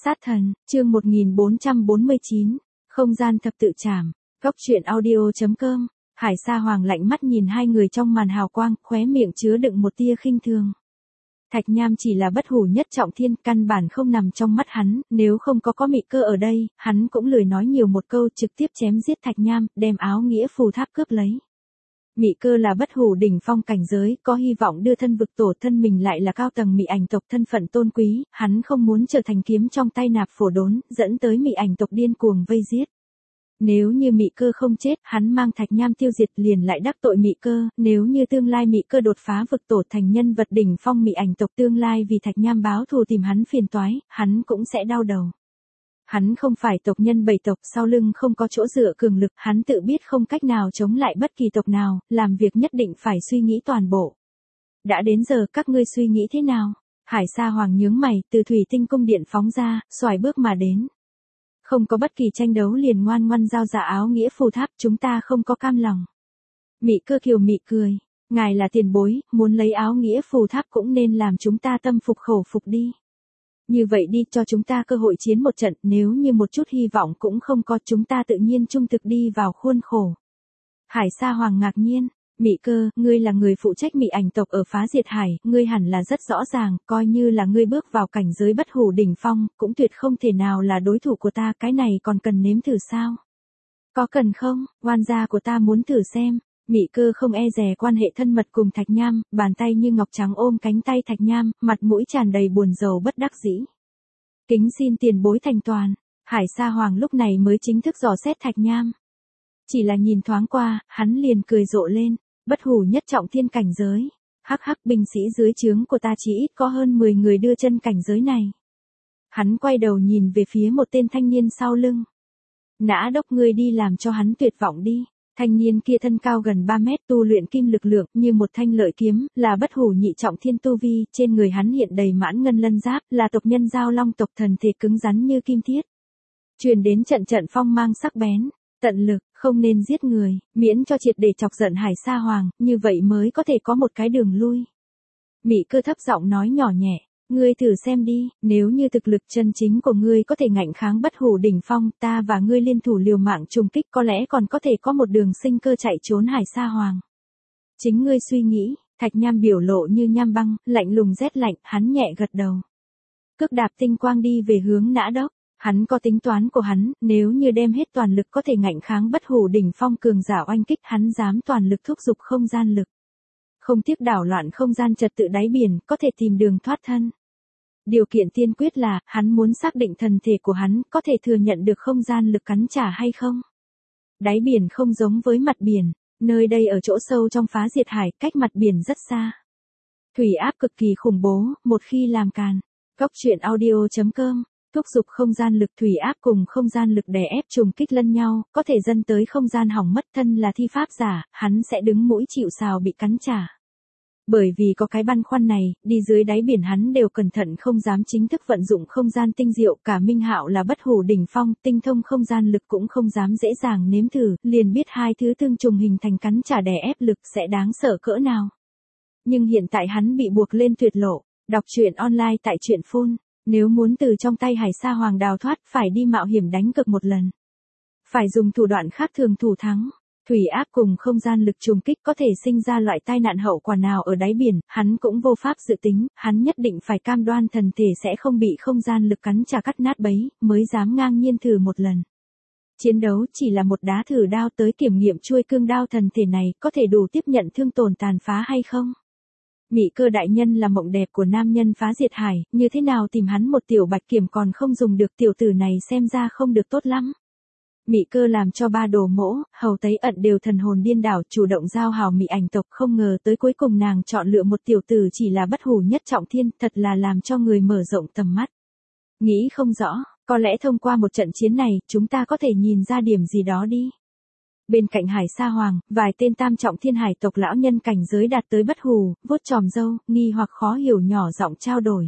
Sát thần, chương 1449, không gian thập tự trảm, Cốc truyện audio.com. Hải Sa Hoàng lạnh mắt nhìn hai người trong màn hào quang, khóe miệng chứa đựng một tia khinh thường. Thạch Nham chỉ là bất hủ nhất trọng thiên, căn bản không nằm trong mắt hắn, nếu không có Mị Cơ ở đây, hắn cũng lười nói nhiều một câu, trực tiếp chém giết Thạch Nham, đem áo nghĩa phù tháp cướp lấy. Mị Cơ là bất hủ đỉnh phong cảnh giới, có hy vọng đưa thân vực tổ, thân mình lại là cao tầng Mị ảnh tộc thân phận tôn quý, hắn không muốn trở thành kiếm trong tay nạp phổ đốn, dẫn tới Mị ảnh tộc điên cuồng vây giết. Nếu như Mị Cơ không chết, hắn mang Thạch Nham tiêu diệt liền lại đắc tội Mị Cơ, nếu như tương lai Mị Cơ đột phá vực tổ thành nhân vật đỉnh phong Mị ảnh tộc tương lai vì Thạch Nham báo thù tìm hắn phiền toái, hắn cũng sẽ đau đầu. Hắn không phải tộc nhân bảy tộc, sau lưng không có chỗ dựa cường lực, hắn tự biết không cách nào chống lại bất kỳ tộc nào, làm việc nhất định phải suy nghĩ toàn bộ. Đã đến giờ các ngươi suy nghĩ thế nào? Hải Sa Hoàng nhướng mày, từ Thủy Tinh cung điện phóng ra, xoài bước mà đến. Không có bất kỳ tranh đấu liền ngoan ngoãn giao ra áo nghĩa phù tháp, chúng ta không có cam lòng. Mị Cơ kiều mị cười, ngài là tiền bối, muốn lấy áo nghĩa phù tháp cũng nên làm chúng ta tâm phục khẩu phục đi. Như vậy đi, cho chúng ta cơ hội chiến một trận, nếu như một chút hy vọng cũng không có, chúng ta tự nhiên trung thực đi vào khuôn khổ. Hải Sa Hoàng ngạc nhiên, Mị Cơ, ngươi là người phụ trách Mị ảnh tộc ở Phá Diệt Hải, ngươi hẳn là rất rõ ràng, coi như là ngươi bước vào cảnh giới bất hủ đỉnh phong, cũng tuyệt không thể nào là đối thủ của ta, cái này còn cần nếm thử sao? Có cần không, oan gia của ta muốn thử xem. Mị Cơ không e dè quan hệ thân mật cùng Thạch Nham, bàn tay như ngọc trắng ôm cánh tay Thạch Nham, mặt mũi tràn đầy buồn rầu bất đắc dĩ. Kính xin tiền bối thành toàn. Hải Sa Hoàng lúc này mới chính thức dò xét Thạch Nham. Chỉ là nhìn thoáng qua, hắn liền cười rộ lên, bất hủ nhất trọng thiên cảnh giới. Hắc hắc, binh sĩ dưới trướng của ta chỉ ít có hơn 10 người đưa chân cảnh giới này. Hắn quay đầu nhìn về phía một tên thanh niên sau lưng. Nã đốc, ngươi đi làm cho hắn tuyệt vọng đi. Thanh niên kia thân cao gần 3 mét, tu luyện kim lực lượng như một thanh lợi kiếm, là bất hủ nhị trọng thiên tu vi, trên người hắn hiện đầy mãn ngân lân giáp, là tộc nhân Giao Long tộc, thần thể cứng rắn như kim thiết. Truyền đến trận trận phong mang sắc bén, tận lực, không nên giết người, miễn cho triệt để chọc giận Hải Sa Hoàng, như vậy mới có thể có một cái đường lui. Mị Cơ thấp giọng nói nhỏ nhẹ. Ngươi thử xem đi, nếu như thực lực chân chính của ngươi có thể ngạnh kháng bất hủ đỉnh phong, ta và ngươi liên thủ liều mạng trùng kích, có lẽ còn có thể có một đường sinh cơ chạy trốn Hải Sa Hoàng. Chính ngươi suy nghĩ. Thạch Nham biểu lộ như nham băng, lạnh lùng rét lạnh, hắn nhẹ gật đầu. Cước đạp tinh quang đi về hướng Nã Đốc, hắn có tính toán của hắn, nếu như đem hết toàn lực có thể ngạnh kháng bất hủ đỉnh phong cường giả oanh kích, hắn dám toàn lực thúc giục không gian lực. Không tiếc đảo loạn không gian trật tự đáy biển, có thể tìm đường thoát thân. Điều kiện tiên quyết là, hắn muốn xác định thần thể của hắn có thể thừa nhận được không gian lực cắn trả hay không. Đáy biển không giống với mặt biển, nơi đây ở chỗ sâu trong Phá Diệt Hải, cách mặt biển rất xa. Thủy áp cực kỳ khủng bố, một khi làm càn. Cốc truyện audio.com, thúc giục không gian lực, thủy áp cùng không gian lực đè ép trùng kích lẫn nhau, có thể dẫn tới không gian hỏng mất. Thân là thi pháp giả, hắn sẽ đứng mũi chịu sào bị cắn trả. Bởi vì có cái băn khoăn này, đi dưới đáy biển hắn đều cẩn thận không dám chính thức vận dụng không gian tinh diệu, cả Minh Hạo là bất hủ đỉnh phong, tinh thông không gian lực cũng không dám dễ dàng nếm thử, liền biết hai thứ tương trùng hình thành cắn trả đè ép lực sẽ đáng sợ cỡ nào. Nhưng hiện tại hắn bị buộc lên tuyệt lộ, đọc truyện online tại truyện Phun, nếu muốn từ trong tay Hải Sa Hoàng đào thoát phải đi mạo hiểm đánh cược một lần. Phải dùng thủ đoạn khác thường thủ thắng. Thủy áp cùng không gian lực trùng kích có thể sinh ra loại tai nạn hậu quả nào ở đáy biển, hắn cũng vô pháp dự tính, hắn nhất định phải cam đoan thần thể sẽ không bị không gian lực cắn trả cắt nát bấy, mới dám ngang nhiên thử một lần. Chiến đấu chỉ là một đá thử đao tới kiểm nghiệm chuôi cương đao thần thể này có thể đủ tiếp nhận thương tổn tàn phá hay không. Mị Cơ đại nhân là mộng đẹp của nam nhân Phá Diệt Hải, như thế nào tìm hắn một tiểu bạch kiểm còn không dùng được, tiểu tử này xem ra không được tốt lắm. Mị Cơ làm cho ba đồ mỗ, hầu tấy ẩn đều thần hồn điên đảo, chủ động giao hảo Mị ảnh tộc, không ngờ tới cuối cùng nàng chọn lựa một tiểu tử chỉ là bất hủ nhất trọng thiên, thật là làm cho người mở rộng tầm mắt. Nghĩ không rõ, có lẽ thông qua một trận chiến này, chúng ta có thể nhìn ra điểm gì đó đi. Bên cạnh Hải Sa Hoàng, vài tên tam trọng thiên hải tộc lão nhân cảnh giới đạt tới bất hủ, vuốt chòm râu, nghi hoặc khó hiểu nhỏ giọng trao đổi.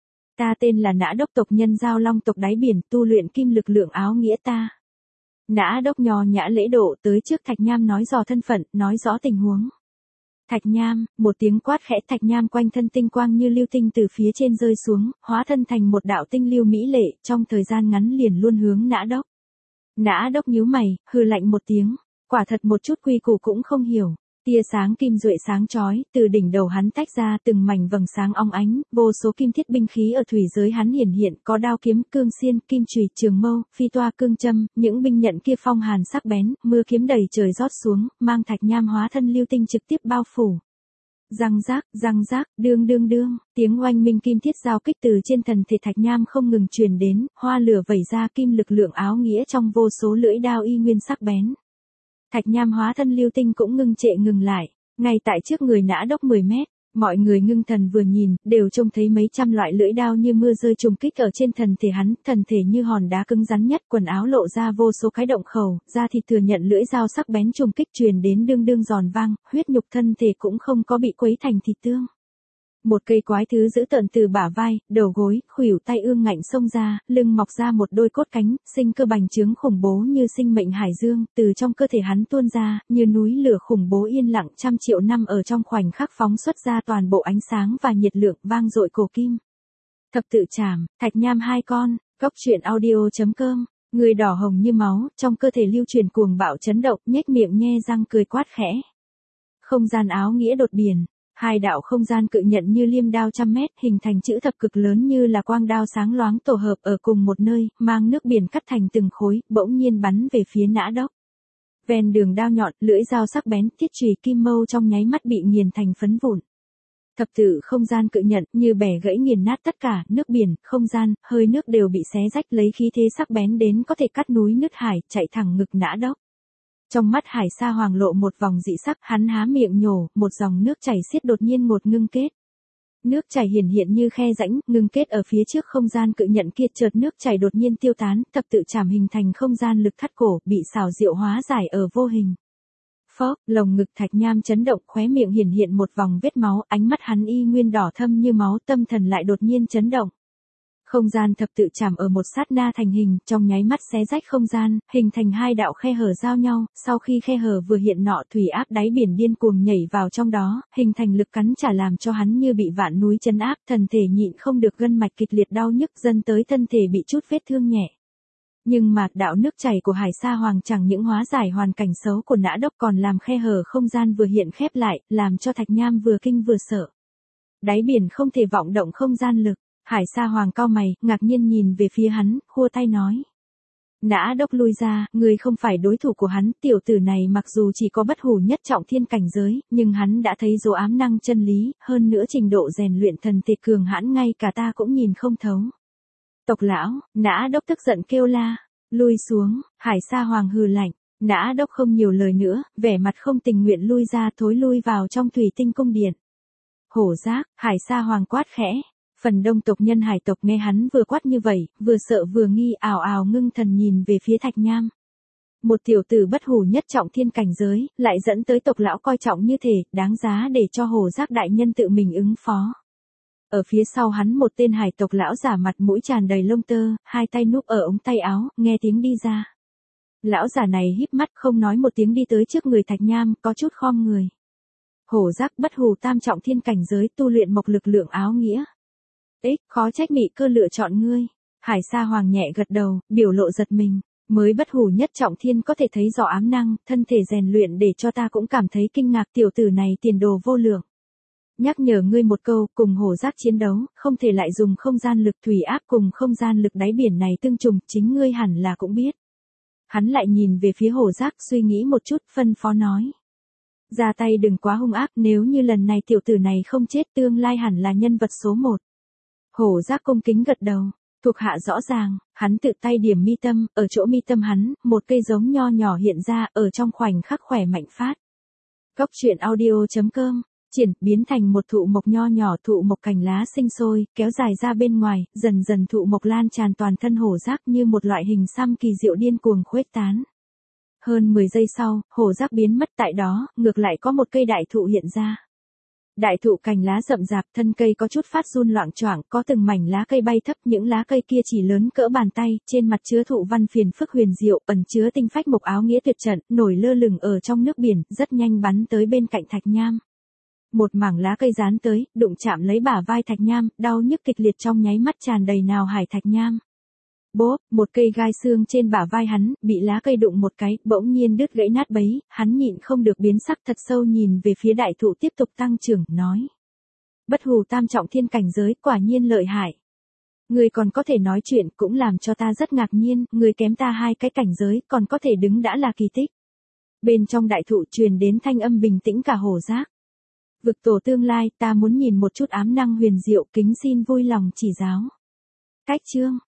Ta tên là Nã Đốc, tộc nhân Giao Long tộc đáy biển, tu luyện kim lực lượng áo nghĩa ta. Nã Đốc nho nhã lễ độ tới trước Thạch Nham nói dò thân phận, nói rõ tình huống. Thạch Nham, một tiếng quát khẽ, Thạch Nham quanh thân tinh quang như lưu tinh từ phía trên rơi xuống, hóa thân thành một đạo tinh lưu mỹ lệ, trong thời gian ngắn liền luôn hướng Nã Đốc. Nã Đốc nhíu mày, hừ lạnh một tiếng, quả thật một chút quy củ cũng không hiểu. Tia sáng kim duệ sáng chói, từ đỉnh đầu hắn tách ra từng mảnh vầng sáng óng ánh, vô số kim thiết binh khí ở thủy giới hắn hiển hiện, có đao kiếm, cương xiên, kim chùy, trường mâu, phi toa, cương châm, những binh nhận kia phong hàn sắc bén, mưa kiếm đầy trời rót xuống, mang Thạch Nham hóa thân lưu tinh trực tiếp bao phủ. Răng rác, đương, tiếng oanh minh kim thiết giao kích từ trên thần thể Thạch Nham không ngừng truyền đến, hoa lửa vẩy ra, kim lực lượng áo nghĩa trong vô số lưỡi đao y nguyên sắc bén. Thạch Nham hóa thân lưu tinh cũng ngưng trệ ngừng lại, ngay tại trước người Nã Đốc 10 mét, mọi người ngưng thần vừa nhìn, đều trông thấy mấy trăm loại lưỡi đao như mưa rơi trùng kích ở trên thần thể hắn, thần thể như hòn đá cứng rắn nhất, quần áo lộ ra vô số cái động khẩu, da thịt thừa nhận lưỡi dao sắc bén trùng kích truyền đến đương giòn vang, huyết nhục thân thể cũng không có bị quấy thành thịt tương. Một cây quái thứ dữ tợn từ bả vai, đầu gối, khuỷu tay ương ngạnh xông ra, lưng mọc ra một đôi cốt cánh, sinh cơ bành trướng khủng bố như sinh mệnh hải dương, từ trong cơ thể hắn tuôn ra, như núi lửa khủng bố yên lặng trăm triệu năm ở trong khoảnh khắc phóng xuất ra toàn bộ ánh sáng và nhiệt lượng vang dội cổ kim. Thập tự trảm, Thạch Nham hai con, Cốc Truyện Audio.com, người đỏ hồng như máu, trong cơ thể lưu truyền cuồng bạo chấn động, nhếch miệng nhe răng cười quát khẽ. Không gian áo nghĩa đột biển. Hai đạo không gian cự nhận như liêm đao trăm mét, hình thành chữ thập cực lớn như là quang đao sáng loáng tổ hợp ở cùng một nơi, mang nước biển cắt thành từng khối, bỗng nhiên bắn về phía Nã Đốc. Ven đường đao nhọn, lưỡi dao sắc bén, thiết chùy kim mâu trong nháy mắt bị nghiền thành phấn vụn. Thập tự không gian cự nhận như bẻ gãy nghiền nát tất cả, nước biển, không gian, hơi nước đều bị xé rách lấy khí thế sắc bén đến có thể cắt núi nứt hải, chạy thẳng ngực Nã Đốc. Trong mắt Hải Sa Hoàng lộ một vòng dị sắc, hắn há miệng nhổ, một dòng nước chảy xiết đột nhiên ngột ngưng kết. Nước chảy hiển hiện như khe rãnh, ngưng kết ở phía trước không gian cự nhận kia, chợt nước chảy đột nhiên tiêu tán, thập tự trảm hình thành không gian lực thắt cổ, bị xảo diệu hóa giải ở vô hình. Phốc, lồng ngực Thạch Nham chấn động, khóe miệng hiển hiện một vòng vết máu, ánh mắt hắn y nguyên đỏ thâm như máu, tâm thần lại đột nhiên chấn động. Không gian thập tự trảm ở một sát na thành hình, trong nháy mắt xé rách không gian, hình thành hai đạo khe hở giao nhau, sau khi khe hở vừa hiện nọ thủy áp đáy biển điên cuồng nhảy vào trong đó, hình thành lực cắn trả làm cho hắn như bị vạn núi chấn áp, thần thể nhịn không được gân mạch kịch liệt đau nhức, dần tới thân thể bị chút vết thương nhẹ. Nhưng mà đạo nước chảy của Hải Sa Hoàng chẳng những hóa giải hoàn cảnh xấu của Nã Đốc còn làm khe hở không gian vừa hiện khép lại, làm cho Thạch Nham vừa kinh vừa sợ. Đáy biển không thể vọng động không gian lực. Hải Sa Hoàng cau mày, ngạc nhiên nhìn về phía hắn, khua tay nói. Nã Đốc lui ra, người không phải đối thủ của hắn, tiểu tử này mặc dù chỉ có bất hủ nhất trọng thiên cảnh giới, nhưng hắn đã thấy dấu ám năng chân lý, hơn nữa trình độ rèn luyện thần thể cường hãn ngay cả ta cũng nhìn không thấu. Tộc lão, Nã Đốc tức giận kêu la, lui xuống, Hải Sa Hoàng hừ lạnh, Nã Đốc không nhiều lời nữa, vẻ mặt không tình nguyện lui ra thối lui vào trong thủy tinh cung điện. Hổ giác, Hải Sa Hoàng quát khẽ. Phần đông tộc nhân hải tộc nghe hắn vừa quát như vậy, vừa sợ vừa nghi, ào ào ngưng thần nhìn về phía Thạch Nham. Một tiểu tử bất hủ nhất trọng thiên cảnh giới, lại dẫn tới tộc lão coi trọng như thế, đáng giá để cho Hổ Giác đại nhân tự mình ứng phó. Ở phía sau hắn một tên hải tộc lão giả mặt mũi tràn đầy lông tơ, hai tay núp ở ống tay áo, nghe tiếng đi ra. Lão giả này híp mắt không nói một tiếng đi tới trước người Thạch Nham, có chút khom người. Hổ Giác bất hủ tam trọng thiên cảnh giới tu luyện mộc lực lượng áo nghĩa. Khó trách Mị Cơ lựa chọn ngươi. Hải Sa Hoàng nhẹ gật đầu, biểu lộ giật mình. Mới bất hủ nhất trọng thiên có thể thấy rõ ám năng, thân thể rèn luyện để cho ta cũng cảm thấy kinh ngạc, tiểu tử này tiền đồ vô lượng. Nhắc nhở ngươi một câu, cùng Hổ Giác chiến đấu, không thể lại dùng không gian lực thủy áp cùng không gian lực đáy biển này tương trùng, chính ngươi hẳn là cũng biết. Hắn lại nhìn về phía Hổ Giác suy nghĩ một chút, phân phó nói. Ra tay đừng quá hung ác, nếu như lần này tiểu tử này không chết tương lai hẳn là nhân vật số 1. Hổ Giác cung kính gật đầu, thuộc hạ rõ ràng, hắn tự tay điểm mi tâm, ở chỗ mi tâm hắn, một cây giống nho nhỏ hiện ra, ở trong khoảnh khắc khỏe mạnh phát. Cốc Truyện Audio.com, triển, biến thành một thụ mộc nho nhỏ, thụ mộc cành lá sinh sôi, kéo dài ra bên ngoài, dần dần thụ mộc lan tràn toàn thân Hổ Giác như một loại hình xăm kỳ diệu điên cuồng khuếch tán. Hơn 10 giây sau, Hổ Giác biến mất tại đó, ngược lại có một cây đại thụ hiện ra. Đại thụ cành lá rậm rạp, thân cây có chút phát run loạng choạng, có từng mảnh lá cây bay thấp, những lá cây kia chỉ lớn cỡ bàn tay, trên mặt chứa thụ văn phiền phức huyền diệu, ẩn chứa tinh phách mộc áo nghĩa tuyệt trận, nổi lơ lửng ở trong nước biển, rất nhanh bắn tới bên cạnh Thạch Nham. Một mảng lá cây dán tới, đụng chạm lấy bả vai Thạch Nham, đau nhức kịch liệt trong nháy mắt tràn đầy nào hải Thạch Nham. Bốp, một cây gai xương trên bả vai hắn, bị lá cây đụng một cái, bỗng nhiên đứt gãy nát bấy, hắn nhịn không được biến sắc thật sâu nhìn về phía đại thụ tiếp tục tăng trưởng, nói. Bất hù tam trọng thiên cảnh giới, quả nhiên lợi hại. Người còn có thể nói chuyện, cũng làm cho ta rất ngạc nhiên, người kém ta 2 cái cảnh giới, còn có thể đứng đã là kỳ tích. Bên trong đại thụ truyền đến thanh âm bình tĩnh cả hổ giác. Vực tổ tương lai, ta muốn nhìn một chút ám năng huyền diệu, kính xin vui lòng chỉ giáo. Cách chương.